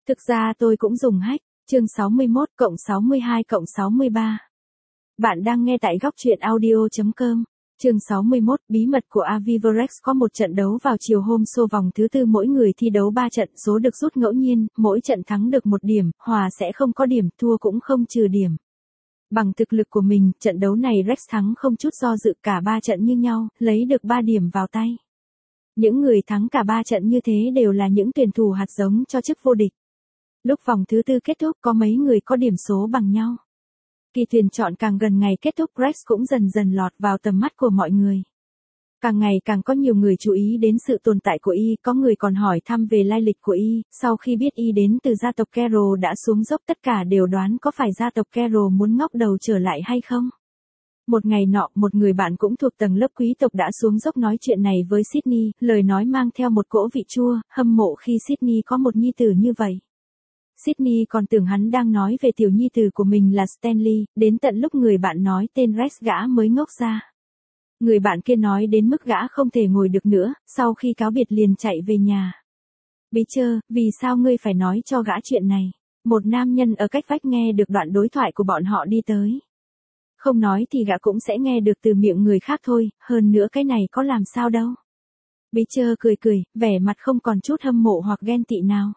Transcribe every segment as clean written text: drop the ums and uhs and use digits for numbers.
Thực ra tôi cũng dùng hack, chương 61 cộng 62 cộng 63. Bạn đang nghe tại góc truyện audio.com. Chương 61, bí mật của Avivorex. Có một trận đấu vào chiều hôm sau vòng thứ tư, mỗi người thi đấu 3 trận, số được rút ngẫu nhiên, mỗi trận thắng được 1 điểm, hòa sẽ không có điểm, thua cũng không trừ điểm. Bằng thực lực của mình, trận đấu này Rex thắng không chút do dự, cả 3 trận như nhau, lấy được 3 điểm vào tay. Những người thắng cả 3 trận như thế đều là những tuyển thủ hạt giống cho chức vô địch. Lúc vòng thứ tư kết thúc, có mấy người có điểm số bằng nhau. Kỳ tuyển chọn càng gần ngày kết thúc, Rex cũng dần dần lọt vào tầm mắt của mọi người. Càng ngày càng có nhiều người chú ý đến sự tồn tại của y, có người còn hỏi thăm về lai lịch của y. Sau khi biết y đến từ gia tộc Carroll đã xuống dốc, tất cả đều đoán có phải gia tộc Carroll muốn ngóc đầu trở lại hay không. Một ngày nọ, một người bạn cũng thuộc tầng lớp quý tộc đã xuống dốc nói chuyện này với Sydney, lời nói mang theo một cỗ vị chua, hâm mộ khi Sydney có một nhi tử như vậy. Sydney còn tưởng hắn đang nói về tiểu nhi tử của mình là Stanley, đến tận lúc người bạn nói tên Rex gã mới ngốc ra. Người bạn kia nói đến mức gã không thể ngồi được nữa, sau khi cáo biệt liền chạy về nhà. Beecher, vì sao ngươi phải nói cho gã chuyện này? Một nam nhân ở cách vách nghe được đoạn đối thoại của bọn họ đi tới. Không nói thì gã cũng sẽ nghe được từ miệng người khác thôi, hơn nữa cái này có làm sao đâu. Beecher cười cười, vẻ mặt không còn chút hâm mộ hoặc ghen tị nào.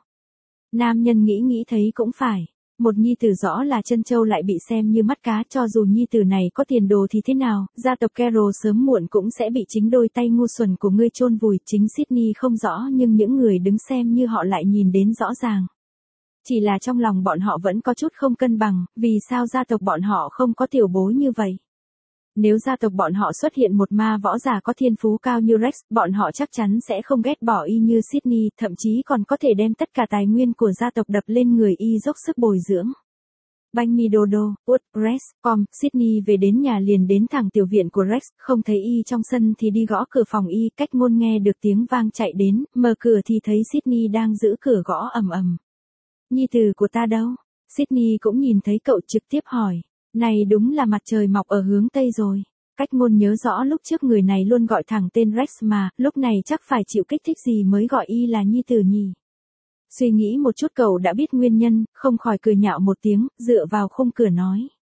Nam nhân nghĩ thấy cũng phải. Một nhi tử rõ là chân châu lại bị xem như mắt cá, cho dù nhi tử này có tiền đồ thì thế nào, gia tộc Carroll sớm muộn cũng sẽ bị chính đôi tay ngu xuẩn của ngươi chôn vùi. Chính Sydney không rõ nhưng những người đứng xem như họ lại nhìn đến rõ ràng. Chỉ là trong lòng bọn họ vẫn có chút không cân bằng, vì sao gia tộc bọn họ không có tiểu bối như vậy. Nếu gia tộc bọn họ xuất hiện một ma võ giả có thiên phú cao như Rex, bọn họ chắc chắn sẽ không ghét bỏ y như Sydney, thậm chí còn có thể đem tất cả tài nguyên của gia tộc đập lên người y dốc sức bồi dưỡng. Banh mi dodo, Rex, Sydney về đến nhà liền đến thẳng tiểu viện của Rex, không thấy y trong sân thì đi gõ cửa phòng y, cách ngôn nghe được tiếng vang chạy đến, mở cửa thì thấy Sydney đang giữ cửa gõ ầm ầm. Nhi tử của ta đâu? Sydney cũng nhìn thấy cậu trực tiếp hỏi. Này đúng là mặt trời mọc ở hướng Tây rồi. Cách ngôn nhớ rõ lúc trước người này luôn gọi thẳng tên Rex mà, lúc này chắc phải chịu kích thích gì mới gọi y là nhi tử nhỉ. Suy nghĩ một chút cậu đã biết nguyên nhân, không khỏi cười nhạo một tiếng, dựa vào khung cửa nói.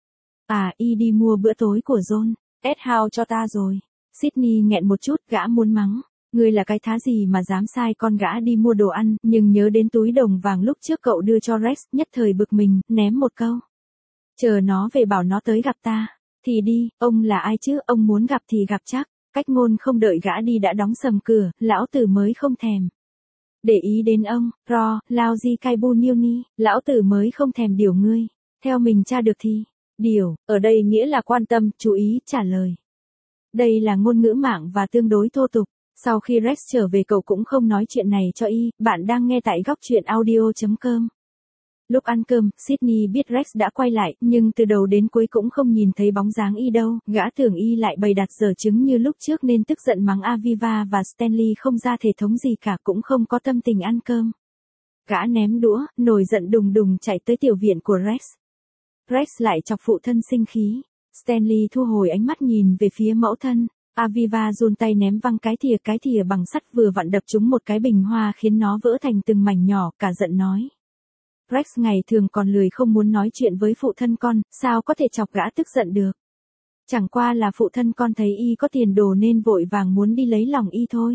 À, y đi mua bữa tối của John, House cho ta rồi. Sydney nghẹn một chút, gã muốn mắng. Ngươi là cái thá gì mà dám sai con gã đi mua đồ ăn, nhưng nhớ đến túi đồng vàng lúc trước cậu đưa cho Rex, nhất thời bực mình, ném một câu. Chờ nó về bảo nó tới gặp ta. Thì đi, ông là ai chứ, ông muốn gặp thì gặp chắc. Cách ngôn không đợi gã đi đã đóng sầm cửa, lão tử mới không thèm. Để ý đến ông, lao di kai bu niu ni, lão tử mới không thèm điều ngươi. Theo mình tra được thì, điều, ở đây nghĩa là quan tâm, chú ý, trả lời. Đây là ngôn ngữ mạng và tương đối thô tục. Sau khi Rex trở về cậu cũng không nói chuyện này cho y, bạn đang nghe tại góc truyện audio.com. Lúc ăn cơm, Sydney biết Rex đã quay lại, nhưng từ đầu đến cuối cũng không nhìn thấy bóng dáng y đâu, gã tưởng y lại bày đặt giở trứng như lúc trước nên tức giận mắng Aviva và Stanley không ra thể thống gì cả, cũng không có tâm tình ăn cơm. Gã ném đũa, nổi giận đùng đùng chạy tới tiểu viện của Rex. Rex lại chọc phụ thân sinh khí. Stanley thu hồi ánh mắt nhìn về phía mẫu thân. Aviva giun tay ném văng cái thìa bằng sắt vừa vặn đập trúng một cái bình hoa khiến nó vỡ thành từng mảnh nhỏ, cả giận nói. Rex ngày thường còn lười không muốn nói chuyện với phụ thân con, sao có thể chọc gã tức giận được. Chẳng qua là phụ thân con thấy y có tiền đồ nên vội vàng muốn đi lấy lòng y thôi.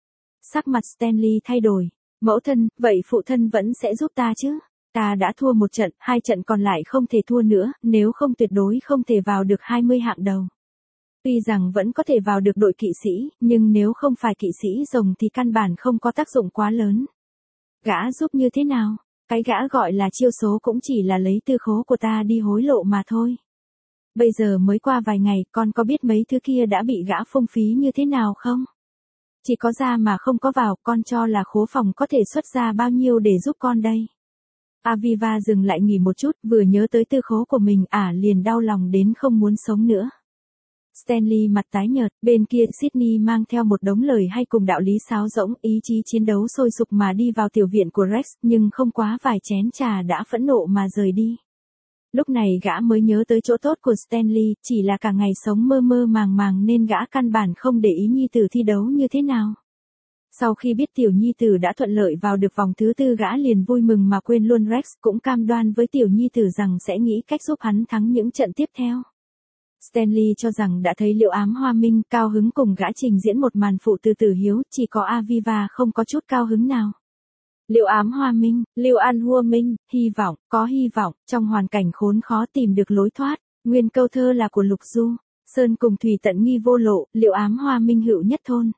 Sắc mặt Stanley thay đổi. Mẫu thân, vậy phụ thân vẫn sẽ giúp ta chứ? Ta đã thua 1 trận, 2 trận còn lại không thể thua nữa, nếu không tuyệt đối không thể vào được 20 hạng đầu. Tuy rằng vẫn có thể vào được đội kỵ sĩ, nhưng nếu không phải kỵ sĩ rồng thì căn bản không có tác dụng quá lớn. Gã giúp như thế nào? Cái gã gọi là chiêu số cũng chỉ là lấy tư khố của ta đi hối lộ mà thôi. Bây giờ mới qua vài ngày, con có biết mấy thứ kia đã bị gã phung phí như thế nào không? Chỉ có ra mà không có vào, con cho là khố phòng có thể xuất ra bao nhiêu để giúp con đây? Aviva dừng lại nghỉ một chút, vừa nhớ tới tư khố của mình, liền đau lòng đến không muốn sống nữa. Stanley mặt tái nhợt, bên kia Sydney mang theo một đống lời hay cùng đạo lý sáo rỗng, ý chí chiến đấu sôi sục mà đi vào tiểu viện của Rex, nhưng không quá vài chén trà đã phẫn nộ mà rời đi. Lúc này gã mới nhớ tới chỗ tốt của Stanley, chỉ là cả ngày sống mơ mơ màng màng nên gã căn bản không để ý nhi tử thi đấu như thế nào. Sau khi biết tiểu nhi tử đã thuận lợi vào được vòng thứ 4 gã liền vui mừng mà quên luôn Rex, cũng cam đoan với tiểu nhi tử rằng sẽ nghĩ cách giúp hắn thắng những trận tiếp theo. Stanley cho rằng đã thấy Liệu Ám Hoa Minh, cao hứng cùng gã trình diễn một màn phụ từ Tử Hiếu, chỉ có Aviva không có chút cao hứng nào. Liệu Ám Hoa Minh, Liệu An Hua Minh, có hy vọng, trong hoàn cảnh khốn khó tìm được lối thoát. Nguyên câu thơ là của Lục Du. Sơn cùng thủy tận nghi vô lộ, Liệu Ám Hoa Minh hữu nhất thôn.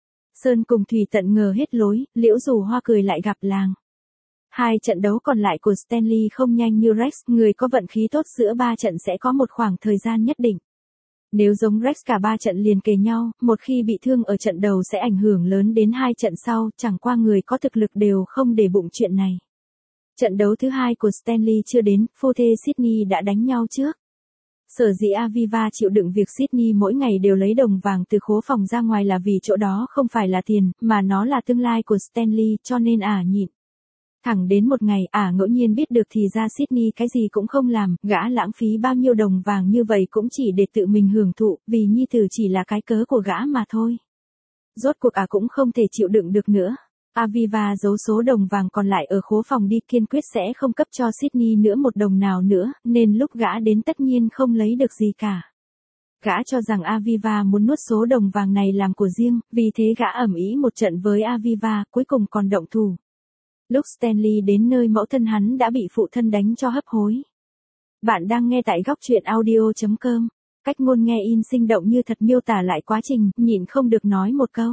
Sơn cùng thủy tận ngờ hết lối, liễu dù hoa cười lại gặp làng. Hai trận đấu còn lại của Stanley không nhanh như Rex, người có vận khí tốt giữa 3 trận sẽ có một khoảng thời gian nhất định. Nếu giống Rex cả 3 trận liền kề nhau, một khi bị thương ở trận đầu sẽ ảnh hưởng lớn đến 2 trận sau, chẳng qua người có thực lực đều không để bụng chuyện này. Trận đấu thứ 2 của Stanley chưa đến, phu thê Sydney đã đánh nhau trước. Sở dĩ Aviva chịu đựng việc Sydney mỗi ngày đều lấy đồng vàng từ khố phòng ra ngoài là vì chỗ đó không phải là tiền, mà nó là tương lai của Stanley, cho nên nhịn. Thẳng đến một ngày, ngẫu nhiên biết được thì ra Sydney cái gì cũng không làm, gã lãng phí bao nhiêu đồng vàng như vậy cũng chỉ để tự mình hưởng thụ, vì nhi tử chỉ là cái cớ của gã mà thôi. Rốt cuộc cũng không thể chịu đựng được nữa. Aviva giấu số đồng vàng còn lại ở khố phòng đi, kiên quyết sẽ không cấp cho Sydney nữa một đồng nào nữa, nên lúc gã đến tất nhiên không lấy được gì cả. Gã cho rằng Aviva muốn nuốt số đồng vàng này làm của riêng, vì thế gã ầm ĩ một trận với Aviva, cuối cùng còn động thủ. Lúc Stanley đến nơi mẫu thân hắn đã bị phụ thân đánh cho hấp hối. Bạn đang nghe tại góc truyện audio.com. Cách ngôn nghe in sinh động như thật miêu tả lại quá trình, nhịn không được nói một câu.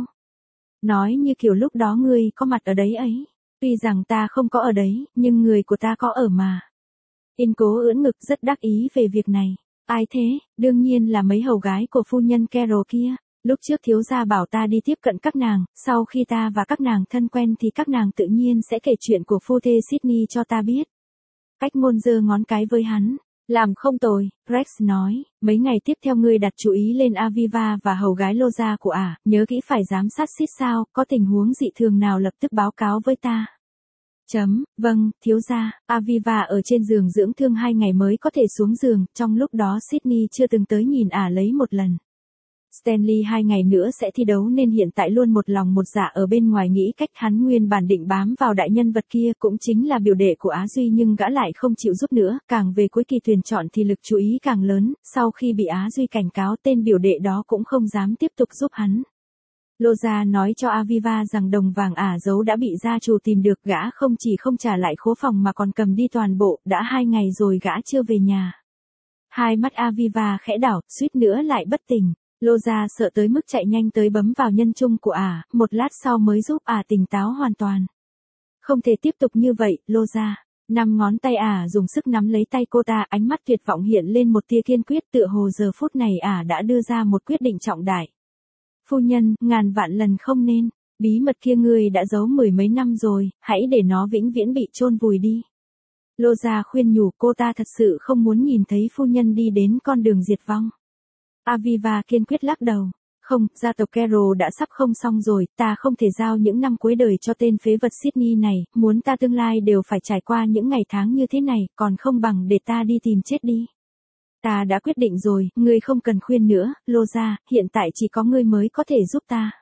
Nói như kiểu lúc đó ngươi có mặt ở đấy ấy. Tuy rằng ta không có ở đấy, nhưng người của ta có ở mà. In cố ưỡn ngực rất đắc ý về việc này. Ai thế? Đương nhiên là mấy hầu gái của phu nhân Carol kia. Lúc trước thiếu gia bảo ta đi tiếp cận các nàng, sau khi ta và các nàng thân quen thì các nàng tự nhiên sẽ kể chuyện của phu thê Sydney cho ta biết. Cách ngôn giơ ngón cái với hắn. Làm không tồi, Rex nói, mấy ngày tiếp theo ngươi đặt chú ý lên Aviva và hầu gái Loza của nhớ kỹ phải giám sát xít sao, có tình huống dị thường nào lập tức báo cáo với ta. Vâng, thiếu gia, Aviva ở trên giường dưỡng thương 2 ngày mới có thể xuống giường, trong lúc đó Sydney chưa từng tới nhìn lấy một lần. Stanley 2 ngày nữa sẽ thi đấu nên hiện tại luôn một lòng một dạ ở bên ngoài nghĩ cách, hắn nguyên bản định bám vào đại nhân vật kia cũng chính là biểu đệ của Á Duy, nhưng gã lại không chịu giúp nữa, càng về cuối kỳ tuyển chọn thì lực chú ý càng lớn, sau khi bị Á Duy cảnh cáo tên biểu đệ đó cũng không dám tiếp tục giúp hắn. Loza nói cho Aviva rằng đồng vàng giấu đã bị gia chủ tìm được, gã không chỉ không trả lại khố phòng mà còn cầm đi toàn bộ, đã 2 ngày rồi gã chưa về nhà. Hai mắt Aviva khẽ đảo, suýt nữa lại bất tỉnh. Loza sợ tới mức chạy nhanh tới bấm vào nhân chung của một lát sau mới giúp tỉnh táo hoàn toàn. Không thể tiếp tục như vậy, Loza. 5 ngón tay dùng sức nắm lấy tay cô ta, ánh mắt tuyệt vọng hiện lên một tia kiên quyết, tựa hồ giờ phút này đã đưa ra một quyết định trọng đại. Phu nhân, ngàn vạn lần không nên, bí mật kia ngươi đã giấu 10 mấy năm rồi, hãy để nó vĩnh viễn bị chôn vùi đi. Loza khuyên nhủ, cô ta thật sự không muốn nhìn thấy phu nhân đi đến con đường diệt vong. Aviva kiên quyết lắc đầu. Không, gia tộc Carol đã sắp không xong rồi, ta không thể giao những năm cuối đời cho tên phế vật Sydney này, muốn ta tương lai đều phải trải qua những ngày tháng như thế này, còn không bằng để ta đi tìm chết đi. Ta đã quyết định rồi, ngươi không cần khuyên nữa, Loza, hiện tại chỉ có ngươi mới có thể giúp ta.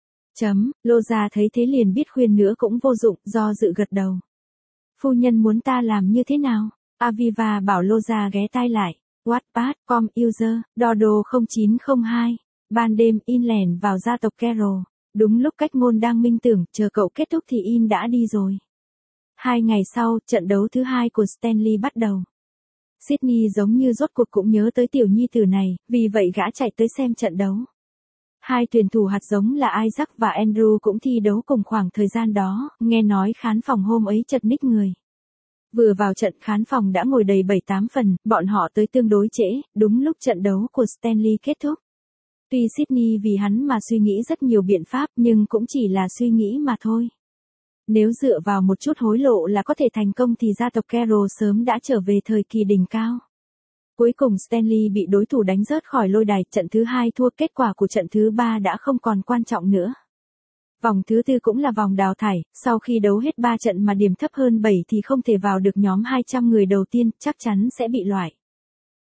Loza thấy thế liền biết khuyên nữa cũng vô dụng, do dự gật đầu. Phu nhân muốn ta làm như thế nào? Aviva bảo Loza ghé tai lại. Wattpad.com user, Dodo 0902. Ban đêm In lẻn vào gia tộc Carol. Đúng lúc cách ngôn đang minh tưởng, chờ cậu kết thúc thì In đã đi rồi. 2 ngày sau, trận đấu thứ 2 của Stanley bắt đầu. Sydney giống như rốt cuộc cũng nhớ tới tiểu nhi tử này, vì vậy gã chạy tới xem trận đấu. Hai tuyển thủ hạt giống là Isaac và Andrew cũng thi đấu cùng khoảng thời gian đó, nghe nói khán phòng hôm ấy chật ních người. Vừa vào trận khán phòng đã ngồi đầy 7-8 phần, bọn họ tới tương đối trễ, đúng lúc trận đấu của Stanley kết thúc. Tuy Sydney vì hắn mà suy nghĩ rất nhiều biện pháp nhưng cũng chỉ là suy nghĩ mà thôi. Nếu dựa vào một chút hối lộ là có thể thành công thì gia tộc Carol sớm đã trở về thời kỳ đỉnh cao. Cuối cùng Stanley bị đối thủ đánh rớt khỏi lôi đài, trận thứ 2 thua, kết quả của trận thứ 3 đã không còn quan trọng nữa. Vòng thứ 4 cũng là vòng đào thải, sau khi đấu hết 3 trận mà điểm thấp hơn 7 thì không thể vào được nhóm 200 người đầu tiên, chắc chắn sẽ bị loại.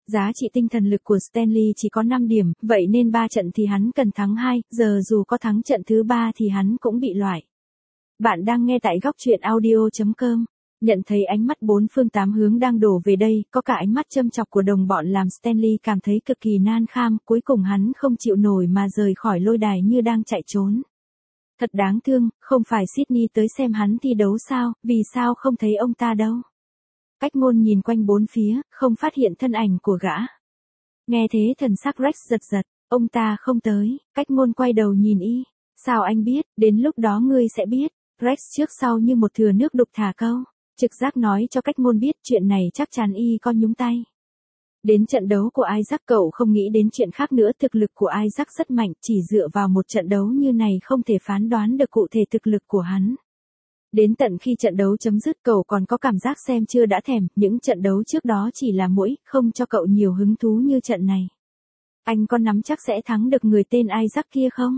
Giá trị tinh thần lực của Stanley chỉ có 5 điểm, vậy nên 3 trận thì hắn cần thắng 2, giờ dù có thắng trận thứ 3 thì hắn cũng bị loại. Bạn đang nghe tại góc truyện audio.com. Nhận thấy ánh mắt bốn phương tám hướng đang đổ về đây, có cả ánh mắt châm chọc của đồng bọn làm Stanley cảm thấy cực kỳ nan kham, cuối cùng hắn không chịu nổi mà rời khỏi lôi đài như đang chạy trốn. Thật đáng thương, không phải Sydney tới xem hắn thi đấu sao, vì sao không thấy ông ta đâu. Cách ngôn nhìn quanh bốn phía, không phát hiện thân ảnh của gã. Nghe thế thần sắc Rex giật giật, ông ta không tới, cách ngôn quay đầu nhìn y. Sao anh biết, đến lúc đó ngươi sẽ biết. Rex trước sau như một thìa nước đục thả câu. Trực giác nói cho cách ngôn biết chuyện này chắc chắn y có nhúng tay. Đến trận đấu của Isaac cậu không nghĩ đến chuyện khác nữa, thực lực của Isaac rất mạnh, chỉ dựa vào một trận đấu như này không thể phán đoán được cụ thể thực lực của hắn. Đến tận khi trận đấu chấm dứt cậu còn có cảm giác xem chưa đã thèm, những trận đấu trước đó chỉ là muỗi, không cho cậu nhiều hứng thú như trận này. Anh có nắm chắc sẽ thắng được người tên Isaac kia không?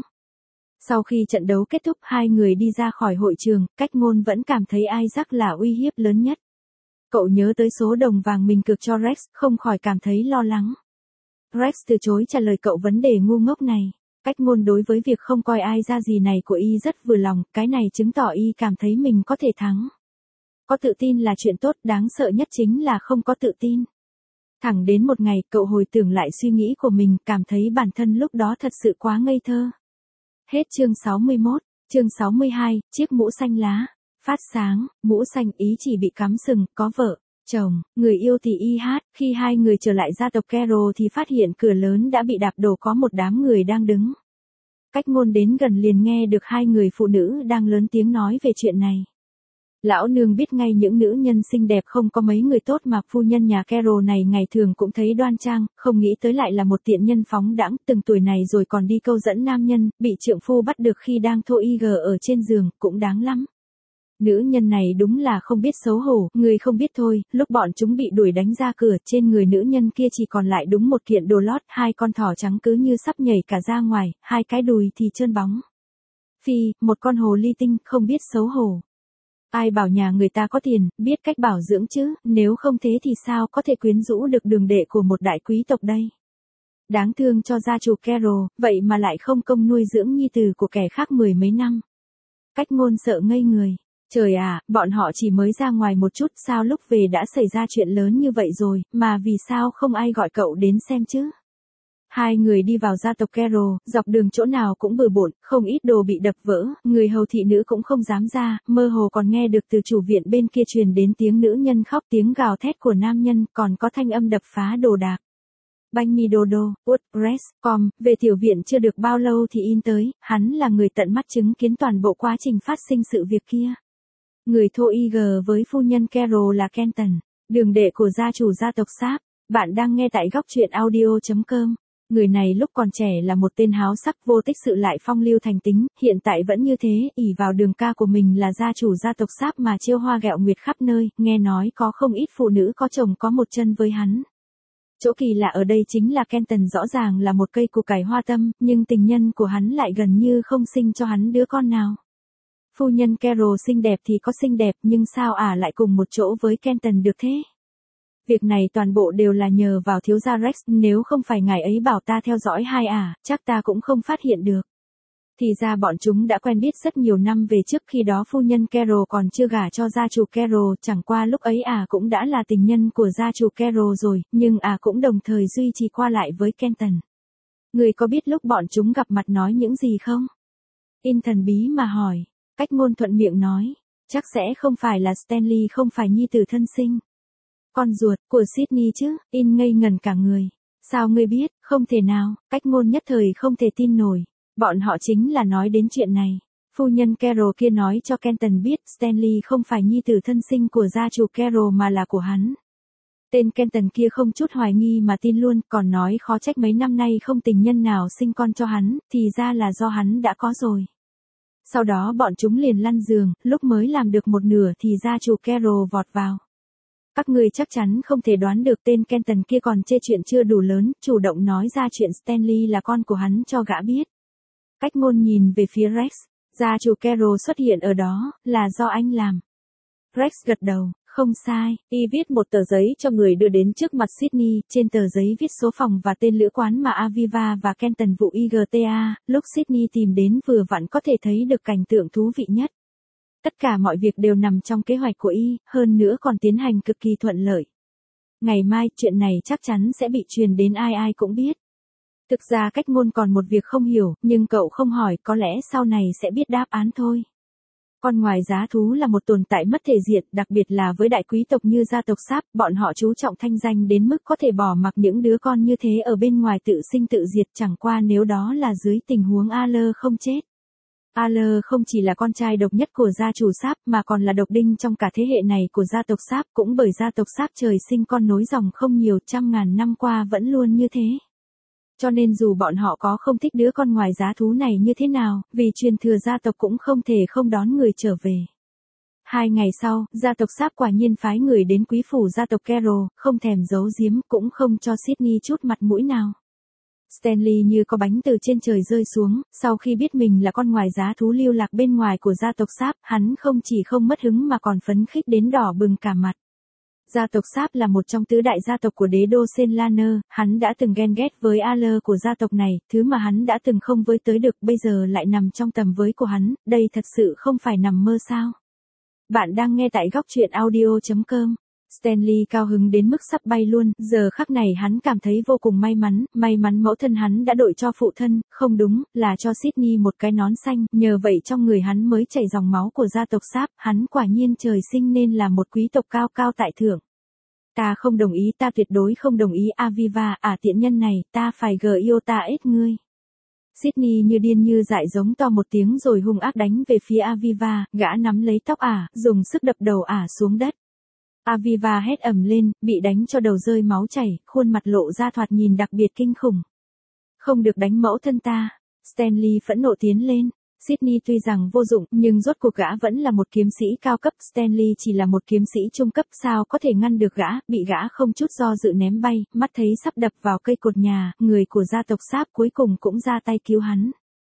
Sau khi trận đấu kết thúc hai người đi ra khỏi hội trường, cách ngôn vẫn cảm thấy Isaac là uy hiếp lớn nhất. Cậu nhớ tới số đồng vàng mình cược cho Rex, không khỏi cảm thấy lo lắng. Rex từ chối trả lời cậu vấn đề ngu ngốc này. Cách ngôn đối với việc không coi ai ra gì này của y rất vừa lòng, cái này chứng tỏ y cảm thấy mình có thể thắng. Có tự tin là chuyện tốt, đáng sợ nhất chính là không có tự tin. Thẳng đến một ngày, cậu hồi tưởng lại suy nghĩ của mình, cảm thấy bản thân lúc đó thật sự quá ngây thơ. Hết chương 61, chương 62, chiếc mũ xanh lá. Phát sáng, mũ xanh ý chỉ bị cắm sừng, có vợ, chồng, người yêu thì y hát. Khi hai người trở lại gia tộc Carroll thì phát hiện cửa lớn đã bị đạp đổ, có một đám người đang đứng. Cách ngôn đến gần liền nghe được hai người phụ nữ đang lớn tiếng nói về chuyện này. Lão nương biết ngay những nữ nhân xinh đẹp không có mấy người tốt mà phu nhân nhà Carroll này ngày thường cũng thấy đoan trang, không nghĩ tới lại là một tiện nhân phóng đãng, từng tuổi này rồi còn đi câu dẫn nam nhân, bị trượng phu bắt được khi đang thô y gờ ở trên giường, cũng đáng lắm. Nữ nhân này đúng là không biết xấu hổ, người không biết thôi, lúc bọn chúng bị đuổi đánh ra cửa, trên người nữ nhân kia chỉ còn lại đúng một kiện đồ lót, hai con thỏ trắng cứ như sắp nhảy cả ra ngoài, hai cái đùi thì trơn bóng. Phi, một con hồ ly tinh, không biết xấu hổ. Ai bảo nhà người ta có tiền, biết cách bảo dưỡng chứ, nếu không thế thì sao có thể quyến rũ được đường đệ của một đại quý tộc đây. Đáng thương cho gia chủ Carroll, vậy mà lại không công nuôi dưỡng nhi tử của kẻ khác mười mấy năm. Cách ngôn sợ ngây người. Trời à, bọn họ chỉ mới ra ngoài một chút, sao lúc về đã xảy ra chuyện lớn như vậy rồi, mà vì sao không ai gọi cậu đến xem chứ? Hai người đi vào gia tộc Carroll, dọc đường chỗ nào cũng bừa bộn, không ít đồ bị đập vỡ, người hầu thị nữ cũng không dám ra, mơ hồ còn nghe được từ chủ viện bên kia truyền đến tiếng nữ nhân khóc, tiếng gào thét của nam nhân, còn có thanh âm đập phá đồ đạc. Banh mi đô đô, Press.com, về tiểu viện chưa được bao lâu thì in tới, hắn là người tận mắt chứng kiến toàn bộ quá trình phát sinh sự việc kia. Người thô y gờ với phu nhân Carroll là Kenton, đường đệ của gia chủ gia tộc Sáp. Bạn đang nghe tại góc truyện audio.com. Người này lúc còn trẻ là một tên háo sắc, vô tích sự lại phong lưu thành tính, hiện tại vẫn như thế, ỷ vào đường ca của mình là gia chủ gia tộc Sáp mà chiêu hoa ghẹo nguyệt khắp nơi, nghe nói có không ít phụ nữ có chồng có một chân với hắn. Chỗ kỳ lạ ở đây chính là Kenton rõ ràng là một cây củ cải hoa tâm, nhưng tình nhân của hắn lại gần như không sinh cho hắn đứa con nào. Phu nhân Carroll xinh đẹp thì có xinh đẹp, nhưng sao lại cùng một chỗ với Kenton được thế? Việc này toàn bộ đều là nhờ vào thiếu gia Rex, nếu không phải ngài ấy bảo ta theo dõi hai chắc ta cũng không phát hiện được. Thì ra bọn chúng đã quen biết rất nhiều năm về trước, khi đó phu nhân Carroll còn chưa gả cho gia chủ Carroll, chẳng qua lúc ấy cũng đã là tình nhân của gia chủ Carroll rồi, nhưng cũng đồng thời duy trì qua lại với Kenton. Người có biết lúc bọn chúng gặp mặt nói những gì không? In thần bí mà hỏi. Cách ngôn thuận miệng nói, chắc sẽ không phải là Stanley, không phải nhi tử thân sinh. Con ruột của Sydney chứ, In ngây ngần cả người. Sao ngươi biết, không thể nào, cách ngôn nhất thời không thể tin nổi. Bọn họ chính là nói đến chuyện này. Phu nhân Carroll kia nói cho Kenton biết Stanley không phải nhi tử thân sinh của gia chủ Carroll mà là của hắn. Tên Kenton kia không chút hoài nghi mà tin luôn, còn nói khó trách mấy năm nay không tình nhân nào sinh con cho hắn, thì ra là do hắn đã có rồi. Sau đó bọn chúng liền lăn giường, lúc mới làm được một nửa thì gia chủ Carroll vọt vào. Các người chắc chắn không thể đoán được tên Kenton kia còn chê chuyện chưa đủ lớn, chủ động nói ra chuyện Stanley là con của hắn cho gã biết. Cách ngôn nhìn về phía Rex, gia chủ Carroll xuất hiện ở đó, là do anh làm. Rex gật đầu, Không sai, y viết một tờ giấy cho người đưa đến trước mặt Sydney, trên tờ giấy viết số phòng và tên lữ quán mà Aviva và Kenton vụ IGTA, lúc Sydney tìm đến vừa vặn có thể thấy được cảnh tượng thú vị nhất. Tất cả mọi việc đều nằm trong kế hoạch của y, hơn nữa còn tiến hành cực kỳ thuận lợi. Ngày mai, chuyện này chắc chắn sẽ bị truyền đến ai ai cũng biết. Thực ra cách ngôn còn một việc không hiểu, nhưng cậu không hỏi, có lẽ sau này sẽ biết đáp án thôi. Con ngoài giá thú là một tồn tại mất thể diện, đặc biệt là với đại quý tộc như gia tộc Sáp, bọn họ chú trọng thanh danh đến mức có thể bỏ mặc những đứa con như thế ở bên ngoài tự sinh tự diệt, chẳng qua nếu đó là dưới tình huống Aler không chết. Aler không chỉ là con trai độc nhất của gia chủ Sáp mà còn là độc đinh trong cả thế hệ này của gia tộc Sáp, cũng bởi gia tộc Sáp trời sinh con nối dòng không nhiều, trăm ngàn năm qua vẫn luôn như thế. Cho nên dù bọn họ có không thích đứa con ngoài giá thú này như thế nào, vì truyền thừa gia tộc cũng không thể không đón người trở về. 2 ngày sau, gia tộc Sáp quả nhiên phái người đến quý phủ gia tộc Carroll, không thèm giấu giếm, cũng không cho Sydney chút mặt mũi nào. Stanley như có bánh từ trên trời rơi xuống, sau khi biết mình là con ngoài giá thú lưu lạc bên ngoài của gia tộc Sáp, hắn không chỉ không mất hứng mà còn phấn khích đến đỏ bừng cả mặt. Gia tộc Sáp là một trong tứ đại gia tộc của đế đô Senlaner, hắn đã từng ghen ghét với Aler của gia tộc này, thứ mà hắn đã từng không với tới được bây giờ lại nằm trong tầm với của hắn, đây thật sự không phải nằm mơ sao. Bạn đang nghe tại góc truyện audio.com. Stanley cao hứng đến mức sắp bay luôn, giờ khắc này hắn cảm thấy vô cùng may mắn mẫu thân hắn đã đội cho phụ thân, không đúng, là cho Sydney một cái nón xanh, nhờ vậy trong người hắn mới chảy dòng máu của gia tộc Sáp, hắn quả nhiên trời sinh nên là một quý tộc cao cao tại thượng. Ta không đồng ý, ta tuyệt đối không đồng ý Aviva, tiện nhân này, ta phải yêu ta ít ngươi. Sydney như điên như dại giống to một tiếng rồi hung ác đánh về phía Aviva, gã nắm lấy tóc dùng sức đập đầu xuống đất. Aviva hét ầm lên, bị đánh cho đầu rơi máu chảy, khuôn mặt lộ ra thoạt nhìn đặc biệt kinh khủng. Không được đánh mẫu thân ta. Stanley phẫn nộ tiến lên. Sydney tuy rằng vô dụng, nhưng rốt cuộc gã vẫn là một kiếm sĩ cao cấp. Stanley chỉ là một kiếm sĩ trung cấp, sao có thể ngăn được gã, bị gã không chút do dự ném bay, mắt thấy sắp đập vào cây cột nhà, người của gia tộc Sáp cuối cùng cũng ra tay cứu hắn.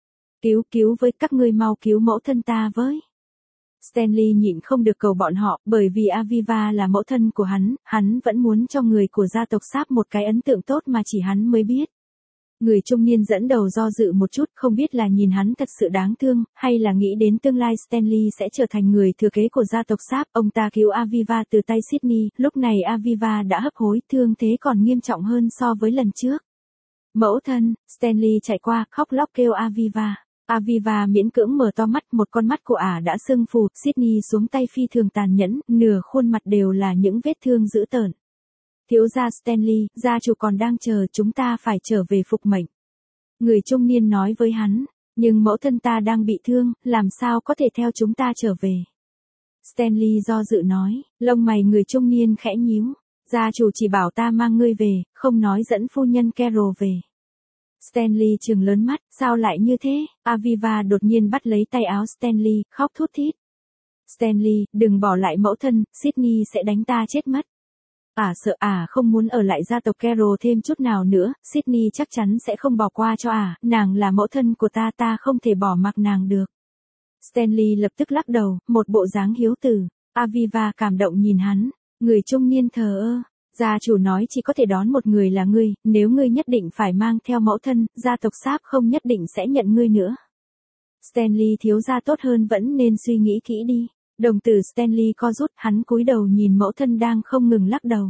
Cứu với, các ngươi mau cứu mẫu thân ta với. Stanley nhịn không được cầu bọn họ, bởi vì Aviva là mẫu thân của hắn vẫn muốn cho người của gia tộc Sáp một cái ấn tượng tốt mà chỉ hắn mới biết. Người trung niên dẫn đầu do dự một chút, không biết là nhìn hắn thật sự đáng thương, hay là nghĩ đến tương lai Stanley sẽ trở thành người thừa kế của gia tộc Sáp. Ông ta cứu Aviva từ tay Sydney, lúc này Aviva đã hấp hối, thương thế còn nghiêm trọng hơn so với lần trước. Mẫu thân, Stanley chạy qua, khóc lóc kêu Aviva. Aviva miễn cưỡng mở to mắt, một con mắt của đã sưng phù, Sydney xuống tay phi thường tàn nhẫn, nửa khuôn mặt đều là những vết thương dữ tợn. Thiếu gia Stanley, gia chủ còn đang chờ, chúng ta phải trở về phục mệnh. Người trung niên nói với hắn, nhưng mẫu thân ta đang bị thương, làm sao có thể theo chúng ta trở về. Stanley do dự nói, lông mày người trung niên khẽ nhíu, gia chủ chỉ bảo ta mang ngươi về, không nói dẫn phu nhân Carroll về. Stanley trừng lớn mắt, sao lại như thế? Aviva đột nhiên bắt lấy tay áo Stanley, khóc thút thít. Stanley, đừng bỏ lại mẫu thân, Sydney sẽ đánh ta chết mất. Sợ không muốn ở lại gia tộc Carroll thêm chút nào nữa, Sydney chắc chắn sẽ không bỏ qua cho nàng là mẫu thân của ta không thể bỏ mặc nàng được. Stanley lập tức lắc đầu, một bộ dáng hiếu tử. Aviva cảm động nhìn hắn, người trung niên thờ ơ. Gia chủ nói chỉ có thể đón một người là ngươi, nếu ngươi nhất định phải mang theo mẫu thân, gia tộc Sáp không nhất định sẽ nhận ngươi nữa. Stanley thiếu gia tốt hơn vẫn nên suy nghĩ kỹ đi. Đồng tử Stanley co rút, hắn cúi đầu nhìn mẫu thân đang không ngừng lắc đầu.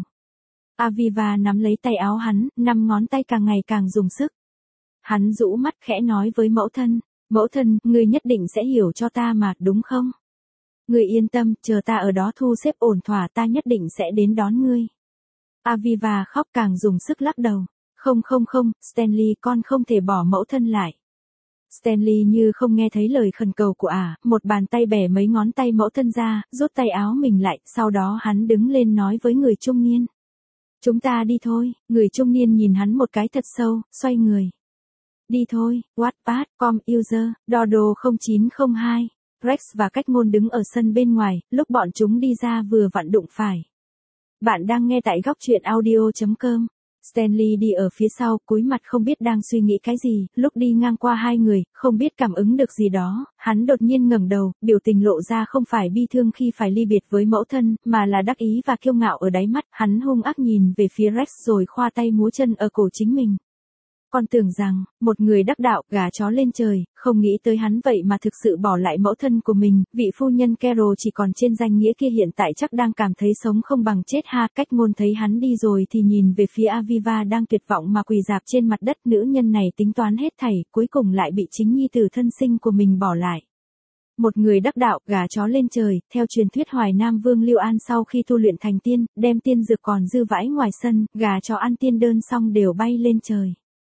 Aviva nắm lấy tay áo hắn, 5 ngón tay càng ngày càng dùng sức. Hắn rũ mắt khẽ nói với mẫu thân, ngươi nhất định sẽ hiểu cho ta mà, đúng không? Ngươi yên tâm, chờ ta ở đó thu xếp ổn thỏa, ta nhất định sẽ đến đón ngươi. Aviva khóc càng dùng sức lắc đầu. Không, Stanley, con không thể bỏ mẫu thân lại. Stanley như không nghe thấy lời khẩn cầu của một bàn tay bẻ mấy ngón tay mẫu thân ra, rút tay áo mình lại, sau đó hắn đứng lên nói với người trung niên. Chúng ta đi thôi, người trung niên nhìn hắn một cái thật sâu, xoay người. Đi thôi, Wattpad.com user, Dodo 0902, Rex và Cách Ngôn đứng ở sân bên ngoài, lúc bọn chúng đi ra vừa vặn đụng phải. Bạn đang nghe tại góc truyện audio.com. Stanley đi ở phía sau, cúi mặt không biết đang suy nghĩ cái gì, lúc đi ngang qua hai người, không biết cảm ứng được gì đó, hắn đột nhiên ngẩng đầu, biểu tình lộ ra không phải bi thương khi phải ly biệt với mẫu thân, mà là đắc ý và kiêu ngạo ở đáy mắt, hắn hung ác nhìn về phía Rex rồi khoa tay múa chân ở cổ chính mình. Con tưởng rằng, một người đắc đạo, gà chó lên trời, không nghĩ tới hắn vậy mà thực sự bỏ lại mẫu thân của mình, vị phu nhân Carol chỉ còn trên danh nghĩa kia hiện tại chắc đang cảm thấy sống không bằng chết ha. Cách ngôn thấy hắn đi rồi thì nhìn về phía Aviva đang tuyệt vọng mà quỳ rạp trên mặt đất, nữ nhân này tính toán hết thảy, cuối cùng lại bị chính nhi tử thân sinh của mình bỏ lại. Một người đắc đạo, gà chó lên trời, theo truyền thuyết Hoài Nam Vương Lưu An sau khi tu luyện thành tiên, đem tiên dược còn dư vãi ngoài sân, gà chó ăn tiên đơn xong đều bay lên trời.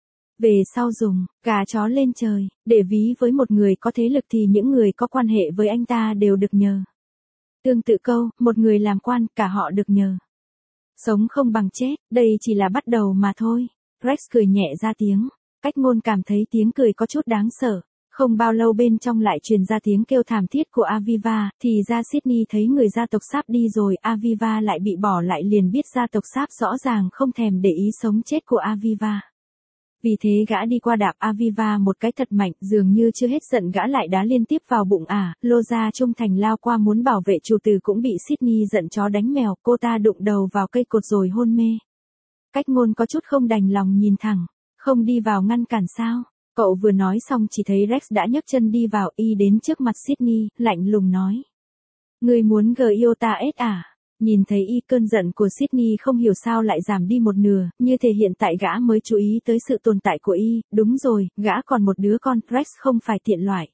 Về sau dùng, gà chó lên trời, để ví với một người có thế lực thì những người có quan hệ với anh ta đều được nhờ. Tương tự câu, một người làm quan, cả họ được nhờ. Sống không bằng chết, đây chỉ là bắt đầu mà thôi. Rex cười nhẹ ra tiếng, cách ngôn cảm thấy tiếng cười có chút đáng sợ. Không bao lâu bên trong lại truyền ra tiếng kêu thảm thiết của Aviva, thì ra Sydney thấy người gia tộc Sáp đi rồi, Aviva lại bị bỏ lại liền biết gia tộc Sáp rõ ràng không thèm để ý sống chết của Aviva. Vì thế gã đi qua đạp Aviva một cái thật mạnh, dường như chưa hết giận gã lại đá liên tiếp vào bụng Loza trung thành lao qua muốn bảo vệ chủ tử cũng bị Sydney giận chó đánh mèo, cô ta đụng đầu vào cây cột rồi hôn mê. Cách ngôn có chút không đành lòng nhìn thẳng, không đi vào ngăn cản sao? Cậu vừa nói xong chỉ thấy Rex đã nhấc chân đi vào, y đến trước mặt Sydney, lạnh lùng nói. Người muốn Giota S à? Nhìn thấy y, cơn giận của Sydney không hiểu sao lại giảm đi một nửa, như thể hiện tại gã mới chú ý tới sự tồn tại của y, đúng rồi, gã còn một đứa con, Rex không phải tiện loại.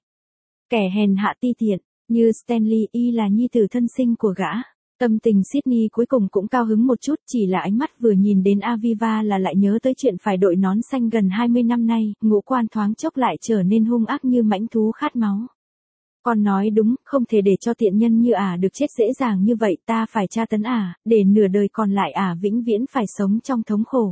Kẻ hèn hạ ti tiện, như Stanley, y là nhi tử thân sinh của gã. Tâm tình Sydney cuối cùng cũng cao hứng một chút, chỉ là ánh mắt vừa nhìn đến Aviva là lại nhớ tới chuyện phải đội nón xanh gần 20 năm nay, ngũ quan thoáng chốc lại trở nên hung ác như mãnh thú khát máu. Con nói đúng, không thể để cho tiện nhân như được chết dễ dàng như vậy, ta phải tra tấn để nửa đời còn lại vĩnh viễn phải sống trong thống khổ.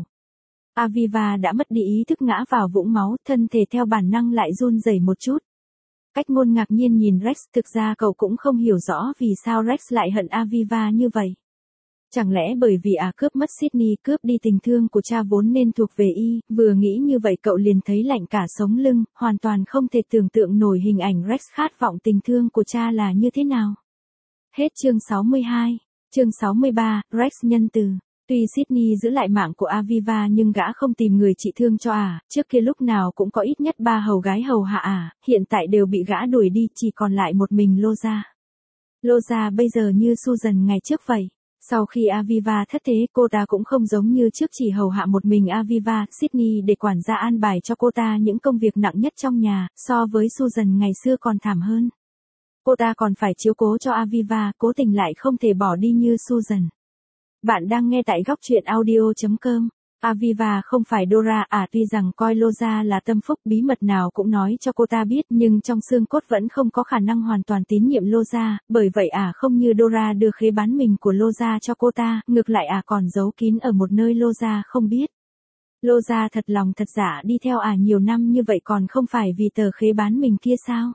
Aviva đã mất đi ý thức ngã vào vũng máu, thân thể theo bản năng lại run rẩy một chút. Cách ngôn ngạc nhiên nhìn Rex, thực ra cậu cũng không hiểu rõ vì sao Rex lại hận Aviva như vậy. Chẳng lẽ bởi vì cướp mất Sydney, cướp đi tình thương của cha vốn nên thuộc về y, vừa nghĩ như vậy cậu liền thấy lạnh cả sống lưng, hoàn toàn không thể tưởng tượng nổi hình ảnh Rex khát vọng tình thương của cha là như thế nào. Hết chương 62, chương 63, Rex nhân từ. Tuy Sydney giữ lại mạng của Aviva nhưng gã không tìm người trị thương cho trước kia lúc nào cũng có ít nhất 3 hầu gái hầu hạ hiện tại đều bị gã đuổi đi, chỉ còn lại một mình Loza. Loza bây giờ như Susan ngày trước vậy. Sau khi Aviva thất thế, cô ta cũng không giống như trước chỉ hầu hạ một mình Aviva, Sydney để quản gia an bài cho cô ta những công việc nặng nhất trong nhà, so với Susan ngày xưa còn thảm hơn. Cô ta còn phải chiếu cố cho Aviva, cố tình lại không thể bỏ đi như Susan. Bạn đang nghe tại góc truyện audio.com. Aviva không phải Dora tuy rằng coi Loza là tâm phúc, bí mật nào cũng nói cho cô ta biết, nhưng trong xương cốt vẫn không có khả năng hoàn toàn tín nhiệm Loza, bởi vậy không như Dora đưa khế bán mình của Loza cho cô ta, ngược lại còn giấu kín ở một nơi Loza không biết. Loza thật lòng thật giả đi theo nhiều năm như vậy còn không phải vì tờ khế bán mình kia sao?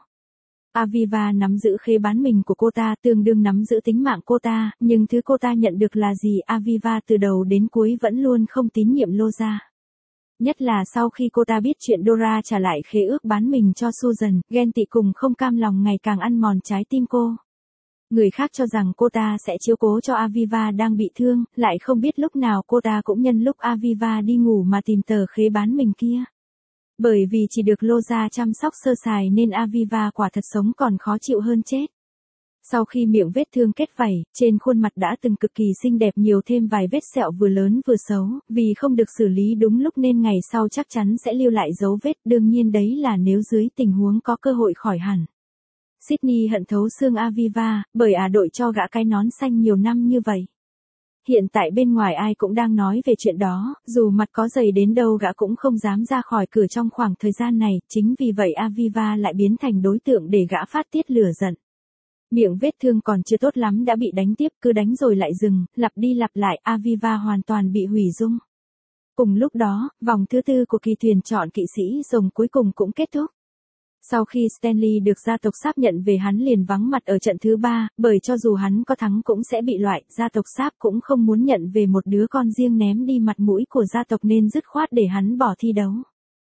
Aviva nắm giữ khế bán mình của cô ta tương đương nắm giữ tính mạng cô ta, nhưng thứ cô ta nhận được là gì? Aviva từ đầu đến cuối vẫn luôn không tín nhiệm Loza. Nhất là sau khi cô ta biết chuyện Dora trả lại khế ước bán mình cho Susan, ghen tị cùng không cam lòng ngày càng ăn mòn trái tim cô. Người khác cho rằng cô ta sẽ chiếu cố cho Aviva đang bị thương, lại không biết lúc nào cô ta cũng nhân lúc Aviva đi ngủ mà tìm tờ khế bán mình kia. Bởi vì chỉ được Loza chăm sóc sơ sài nên Aviva quả thật sống còn khó chịu hơn chết. Sau khi miệng vết thương kết vảy, trên khuôn mặt đã từng cực kỳ xinh đẹp nhiều thêm vài vết sẹo vừa lớn vừa xấu, vì không được xử lý đúng lúc nên ngày sau chắc chắn sẽ lưu lại dấu vết, đương nhiên đấy là nếu dưới tình huống có cơ hội khỏi hẳn. Sydney hận thấu xương Aviva, bởi đội cho gã cái nón xanh nhiều năm như vậy. Hiện tại bên ngoài ai cũng đang nói về chuyện đó, dù mặt có dày đến đâu gã cũng không dám ra khỏi cửa trong khoảng thời gian này, chính vì vậy Aviva lại biến thành đối tượng để gã phát tiết lửa giận. Miệng vết thương còn chưa tốt lắm đã bị đánh tiếp, cứ đánh rồi lại dừng, lặp đi lặp lại, Aviva hoàn toàn bị hủy dung. Cùng lúc đó, vòng thứ tư của kỳ tuyển chọn kỵ sĩ rồng cuối cùng cũng kết thúc. Sau khi Stanley được gia tộc sáp nhận về hắn liền vắng mặt ở trận thứ 3, bởi cho dù hắn có thắng cũng sẽ bị loại, gia tộc sáp cũng không muốn nhận về một đứa con riêng ném đi mặt mũi của gia tộc nên dứt khoát để hắn bỏ thi đấu.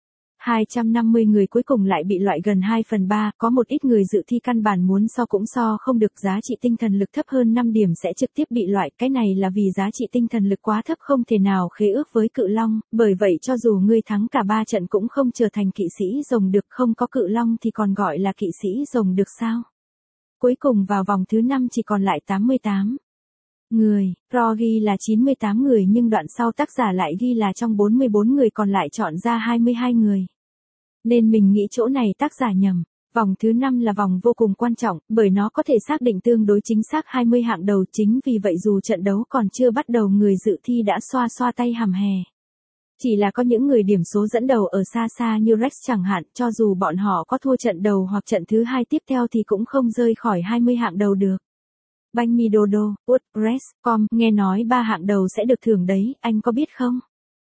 250 người cuối cùng lại bị loại gần 2/3, có một ít người dự thi căn bản muốn so cũng so không được, giá trị tinh thần lực thấp hơn 5 điểm sẽ trực tiếp bị loại, cái này là vì giá trị tinh thần lực quá thấp không thể nào khế ước với cự long, bởi vậy cho dù ngươi thắng cả 3 trận cũng không trở thành kỵ sĩ rồng được, không có cự long thì còn gọi là kỵ sĩ rồng được sao? Cuối cùng vào vòng thứ 5 chỉ còn lại 88 người, Pro ghi là 98 người nhưng đoạn sau tác giả lại ghi là trong 44 người còn lại chọn ra 22 người. Nên mình nghĩ chỗ này tác giả nhầm. Vòng thứ 5 là vòng vô cùng quan trọng, bởi nó có thể xác định tương đối chính xác 20 hạng đầu, chính vì vậy dù trận đấu còn chưa bắt đầu người dự thi đã xoa xoa tay hầm hè. Chỉ là có những người điểm số dẫn đầu ở xa xa như Rex chẳng hạn, cho dù bọn họ có thua trận đầu hoặc trận thứ 2 tiếp theo thì cũng không rơi khỏi 20 hạng đầu được. Banh mi Dodo, WordPress.com, nghe nói 3 hạng đầu sẽ được thưởng đấy, anh có biết không?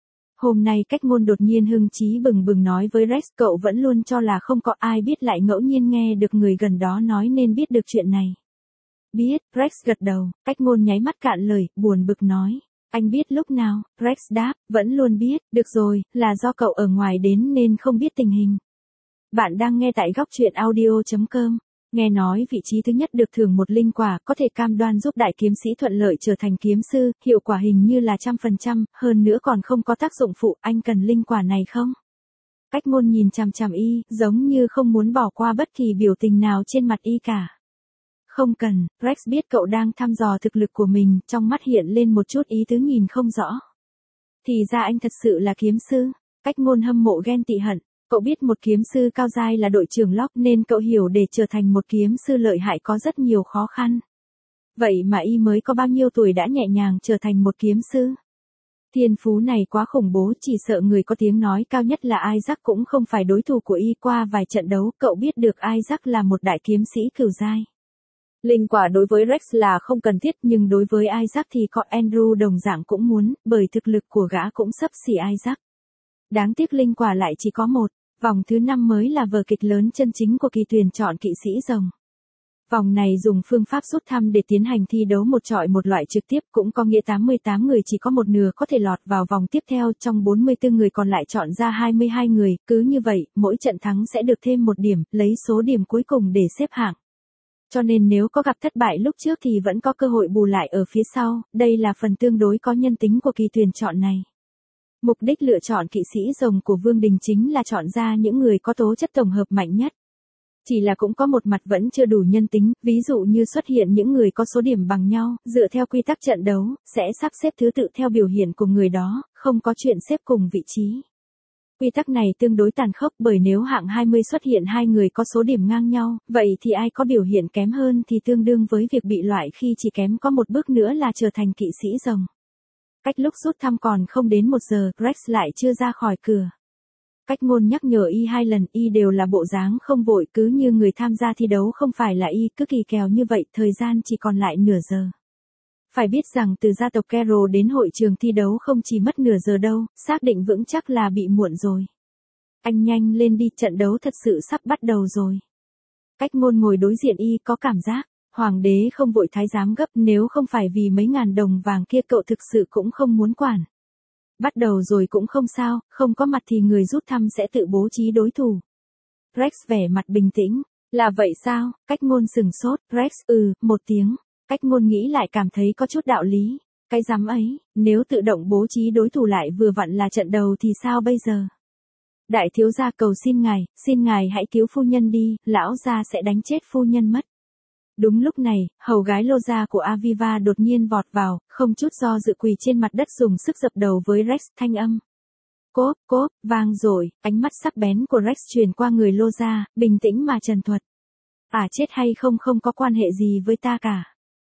Hôm nay Cách Ngôn đột nhiên hưng chí bừng bừng nói với Rex, cậu vẫn luôn cho là không có ai biết, lại ngẫu nhiên nghe được người gần đó nói nên biết được chuyện này. Biết, Rex gật đầu. Cách Ngôn nháy mắt cạn lời, buồn bực nói. Anh biết lúc nào? Rex đáp, vẫn luôn biết. Được rồi, là do cậu ở ngoài đến nên không biết tình hình. Bạn đang nghe tại góc truyện audio.com. Nghe nói vị trí thứ nhất được thưởng một linh quả có thể cam đoan giúp đại kiếm sĩ thuận lợi trở thành kiếm sư, hiệu quả hình như là 100%, hơn nữa còn không có tác dụng phụ, anh cần linh quả này không? Cách Ngôn nhìn chằm chằm y, giống như không muốn bỏ qua bất kỳ biểu tình nào trên mặt y cả. Không cần, Rex biết cậu đang thăm dò thực lực của mình, trong mắt hiện lên một chút ý tứ nhìn không rõ. Thì ra anh thật sự là kiếm sư. Cách Ngôn hâm mộ ghen tị hận. Cậu biết một kiếm sư cao giai là đội trưởng Locke nên cậu hiểu để trở thành một kiếm sư lợi hại có rất nhiều khó khăn. Vậy mà y mới có bao nhiêu tuổi đã nhẹ nhàng trở thành một kiếm sư? Thiên phú này quá khủng bố, chỉ sợ người có tiếng nói cao nhất là Isaac cũng không phải đối thủ của y. Qua vài trận đấu cậu biết được Isaac là một đại kiếm sĩ cửu giai. Linh quả đối với Rex là không cần thiết nhưng đối với Isaac thì có Andrew đồng dạng cũng muốn, bởi thực lực của gã cũng xấp xỉ Isaac. Đáng tiếc linh quả lại chỉ có một. Vòng thứ 5 mới là vở kịch lớn chân chính của kỳ tuyển chọn kỵ sĩ rồng. Vòng này dùng phương pháp rút thăm để tiến hành thi đấu một chọi một loại trực tiếp, cũng có nghĩa 88 người chỉ có một nửa có thể lọt vào vòng tiếp theo, trong 44 người còn lại chọn ra 22 người, cứ như vậy, mỗi trận thắng sẽ được thêm một điểm, lấy số điểm cuối cùng để xếp hạng. Cho nên nếu có gặp thất bại lúc trước thì vẫn có cơ hội bù lại ở phía sau, đây là phần tương đối có nhân tính của kỳ tuyển chọn này. Mục đích lựa chọn kỵ sĩ rồng của Vương Đình chính là chọn ra những người có tố chất tổng hợp mạnh nhất. Chỉ là cũng có một mặt vẫn chưa đủ nhân tính, ví dụ như xuất hiện những người có số điểm bằng nhau, dựa theo quy tắc trận đấu, sẽ sắp xếp thứ tự theo biểu hiện của người đó, không có chuyện xếp cùng vị trí. Quy tắc này tương đối tàn khốc bởi nếu hạng 20 xuất hiện hai người có số điểm ngang nhau, vậy thì ai có biểu hiện kém hơn thì tương đương với việc bị loại khi chỉ kém có một bước nữa là trở thành kỵ sĩ rồng. Cách lúc rút thăm còn không đến 1 giờ, Rex lại chưa ra khỏi cửa. Cách Ngôn nhắc nhở y 2 lần, y đều là bộ dáng không vội, cứ như người tham gia thi đấu không phải là y, cứ kỳ kèo như vậy, thời gian chỉ còn lại nửa giờ. Phải biết rằng từ gia tộc Carroll đến hội trường thi đấu không chỉ mất nửa giờ đâu, xác định vững chắc là bị muộn rồi. Anh nhanh lên đi, trận đấu thật sự sắp bắt đầu rồi. Cách Ngôn ngồi đối diện y có cảm giác, hoàng đế không vội thái giám gấp, nếu không phải vì mấy ngàn đồng vàng kia cậu thực sự cũng không muốn quản. Bắt đầu rồi cũng không sao, không có mặt thì người rút thăm sẽ tự bố trí đối thủ. Rex vẻ mặt bình tĩnh, là vậy sao? Cách Ngôn sừng sốt, Rex một tiếng. Cách Ngôn nghĩ lại cảm thấy có chút đạo lý. Cái rắm ấy, nếu tự động bố trí đối thủ lại vừa vặn là trận đầu thì sao bây giờ? Đại thiếu gia cầu xin ngài hãy cứu phu nhân đi, lão gia sẽ đánh chết phu nhân mất. Đúng lúc này, hầu gái Loza của Aviva đột nhiên vọt vào, không chút do dự quỳ trên mặt đất dùng sức dập đầu với Rex, thanh âm. Cốp, vang rồi, ánh mắt sắc bén của Rex truyền qua người Loza, bình tĩnh mà trần thuật. Chết hay không không có quan hệ gì với ta cả.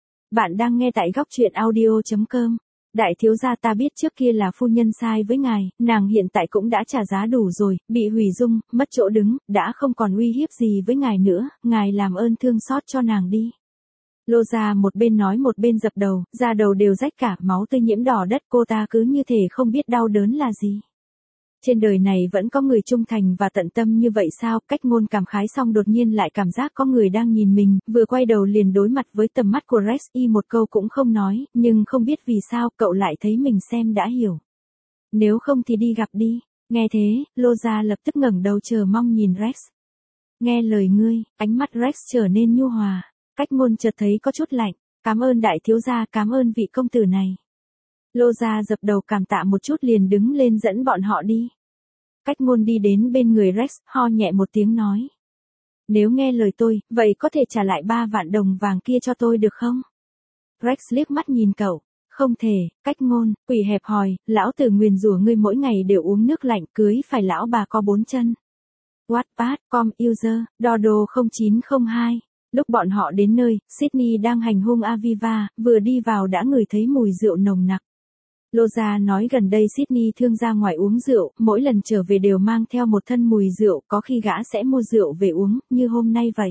Bạn đang nghe tại góc truyện audio.com. Đại thiếu gia, ta biết trước kia là phu nhân sai với ngài, nàng hiện tại cũng đã trả giá đủ rồi, bị hủy dung, mất chỗ đứng, đã không còn uy hiếp gì với ngài nữa, ngài làm ơn thương xót cho nàng đi. Loza một bên nói một bên dập đầu, da đầu đều rách cả, máu tươi nhiễm đỏ đất, cô ta cứ như thể không biết đau đớn là gì. Trên đời này vẫn có người trung thành và tận tâm như vậy sao? Cách ngôn cảm khái xong đột nhiên lại cảm giác có người đang nhìn mình, vừa quay đầu liền đối mặt với tầm mắt của Rex, y một câu cũng không nói, nhưng không biết vì sao cậu lại thấy mình xem đã hiểu. Nếu không thì đi gặp đi. Nghe thế, Loza lập tức ngẩng đầu chờ mong nhìn Rex. Nghe lời ngươi, ánh mắt Rex trở nên nhu hòa. Cách ngôn chợt thấy có chút lạnh. Cảm ơn đại thiếu gia, cảm ơn vị công tử này. Loza dập đầu cảm tạ một chút liền đứng lên dẫn bọn họ đi. Cách ngôn đi đến bên người Rex, ho nhẹ một tiếng nói. Nếu nghe lời tôi, vậy có thể trả lại 3 vạn đồng vàng kia cho tôi được không? Rex liếc mắt nhìn cậu. Không thể, cách ngôn, quỷ hẹp hòi, lão tử nguyền rủa ngươi mỗi ngày đều uống nước lạnh, cưới phải lão bà có 4 chân. Wattpad, com user, Dodo 0902. Lúc bọn họ đến nơi, Sydney đang hành hung Aviva, vừa đi vào đã ngửi thấy mùi rượu nồng nặc. Loza nói gần đây Sydney thường ra ngoài uống rượu, mỗi lần trở về đều mang theo một thân mùi rượu, có khi gã sẽ mua rượu về uống, như hôm nay vậy.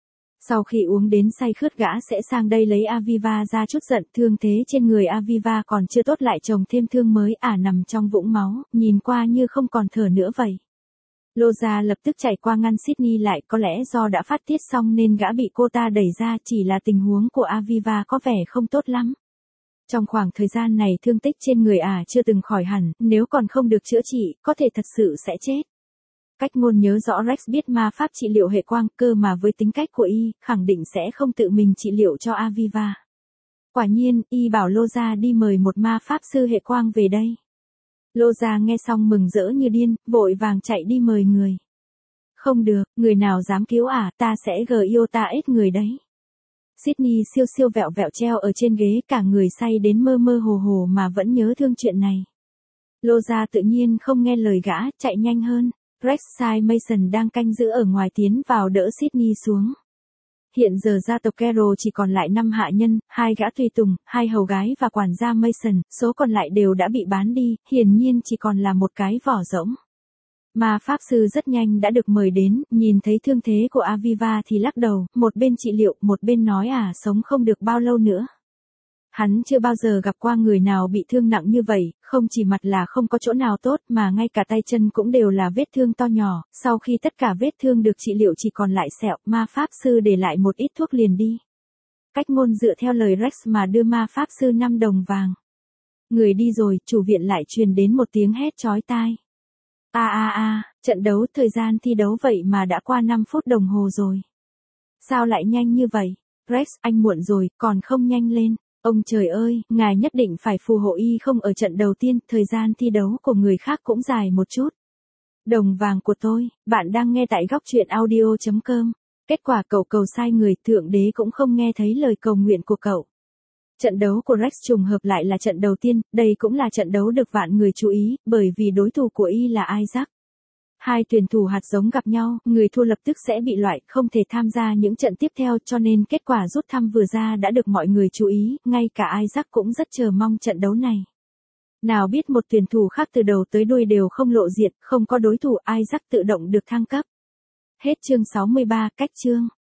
Sau khi uống đến say khướt gã sẽ sang đây lấy Aviva ra chút giận, thương thế trên người Aviva còn chưa tốt lại chồng thêm thương mới nằm trong vũng máu, nhìn qua như không còn thở nữa vậy. Loza lập tức chạy qua ngăn Sydney lại, có lẽ do đã phát tiết xong nên gã bị cô ta đẩy ra, chỉ là tình huống của Aviva có vẻ không tốt lắm. Trong khoảng thời gian này thương tích trên người chưa từng khỏi hẳn, nếu còn không được chữa trị, có thể thật sự sẽ chết. Cách ngôn nhớ rõ Rex biết ma pháp trị liệu hệ quang, cơ mà với tính cách của y, khẳng định sẽ không tự mình trị liệu cho Aviva. Quả nhiên, y bảo Loza đi mời một ma pháp sư hệ quang về đây. Loza nghe xong mừng rỡ như điên, vội vàng chạy đi mời người. Không được, người nào dám cứu ta sẽ Iota ết người đấy. Sydney siêu siêu vẹo vẹo treo ở trên ghế, cả người say đến mơ mơ hồ hồ mà vẫn nhớ thương chuyện này. Loza tự nhiên không nghe lời gã, chạy nhanh hơn. Rex sai Mason đang canh giữ ở ngoài tiến vào đỡ Sydney xuống. Hiện giờ gia tộc Carroll chỉ còn lại 5 hạ nhân, 2 gã tùy tùng, 2 hầu gái và quản gia Mason, số còn lại đều đã bị bán đi, hiển nhiên chỉ còn là một cái vỏ rỗng. Ma pháp sư rất nhanh đã được mời đến, nhìn thấy thương thế của Aviva thì lắc đầu, một bên trị liệu, một bên nói sống không được bao lâu nữa. Hắn chưa bao giờ gặp qua người nào bị thương nặng như vậy, không chỉ mặt là không có chỗ nào tốt mà ngay cả tay chân cũng đều là vết thương to nhỏ, sau khi tất cả vết thương được trị liệu chỉ còn lại sẹo, ma pháp sư để lại một ít thuốc liền đi. Cách ngôn dựa theo lời Rex mà đưa ma pháp sư 5 đồng vàng. Người đi rồi, chủ viện lại truyền đến một tiếng hét chói tai. Trận đấu, thời gian thi đấu vậy mà đã qua 5 phút đồng hồ rồi. Sao lại nhanh như vậy? Rex, anh muộn rồi, còn không nhanh lên. Ông trời ơi, ngài nhất định phải phù hộ y không ở trận đầu tiên, thời gian thi đấu của người khác cũng dài một chút. Đồng vàng của tôi, bạn đang nghe tại góc truyện audio.com. Kết quả cậu cầu sai người, thượng đế cũng không nghe thấy lời cầu nguyện của cậu. Trận đấu của Rex trùng hợp lại là trận đầu tiên, đây cũng là trận đấu được vạn người chú ý, bởi vì đối thủ của y là Isaac. Hai tuyển thủ hạt giống gặp nhau, người thua lập tức sẽ bị loại, không thể tham gia những trận tiếp theo, cho nên kết quả rút thăm vừa ra đã được mọi người chú ý, ngay cả Isaac cũng rất chờ mong trận đấu này. Nào biết một tuyển thủ khác từ đầu tới đuôi đều không lộ diện, không có đối thủ, Isaac tự động được thăng cấp. Hết chương 63, cách chương.